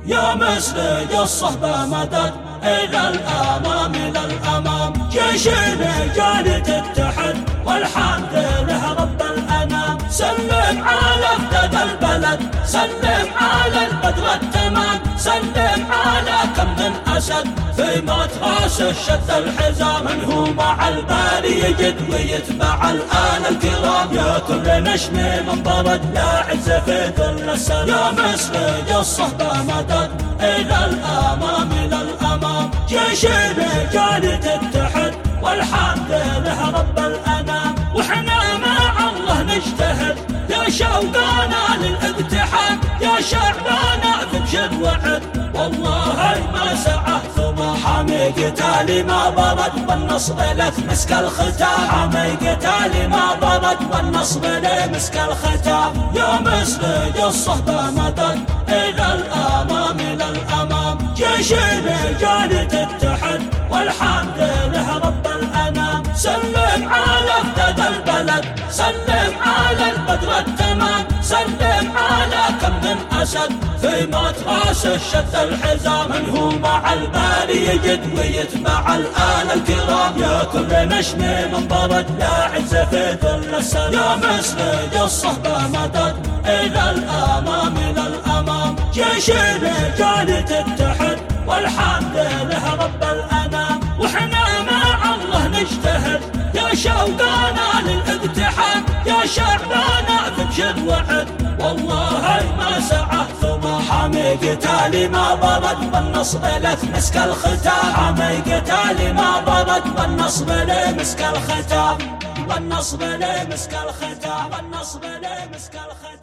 يا مسرج الصحبة مدد إلى الأمام إلى الأمام، جيش الرجال تتحد والحمد لله رب الأنام. سلم على افتدى البلد، سلم على البدر التمام، سلم على كم أسد في موت راسه شد الحزام. من هو مع الباري يجد ويتبع الآن الكرام، يا كل نشم من برد لا عز في ظل السلام. يا مسرج الصحبة مدد إلى الأمام إلى الأمام، جيش الرجال تتحد والحمد لله رب الأنام. وحنا مع الله نجتهد يا شوقنا للاتحاد، يا شعبنا في بشد وعد والله ما سعى ثم حامي قتالي ما برد والنصب لك مسك الختام. حامي قتالي ما برد والنصب لك مسك الختام. يا مسرج الصحبة مدد إلى الأمام إلى الأمام، جيش الرجال تتحد والحمد لله رب الأنام. سلم على افتدى البلد، سلم على البدر التمام، سلم على كم من أسد في موت راسه شد الحزام. من هو مع الباري يجد ويتبع الآن الكرام، يا كل نشم من برد لا عز في ظل السلام. يا مسرج الصحبة مدد إلى الأمام إلى الأمام، جيش الرجال تتحد والحمد لله رب الأنام. وحنا مع الله نجتهد يا شوقنا للاتحاد، يا شعبنا في بشد وعد والله ما سعى ثم حامي قتالي ما برد والنصب لك مسك الختام. حامي قتالي ما برد والنصب لك مسك الختام، والنصب لك مسك الختام، والنصب لك مسك الختام.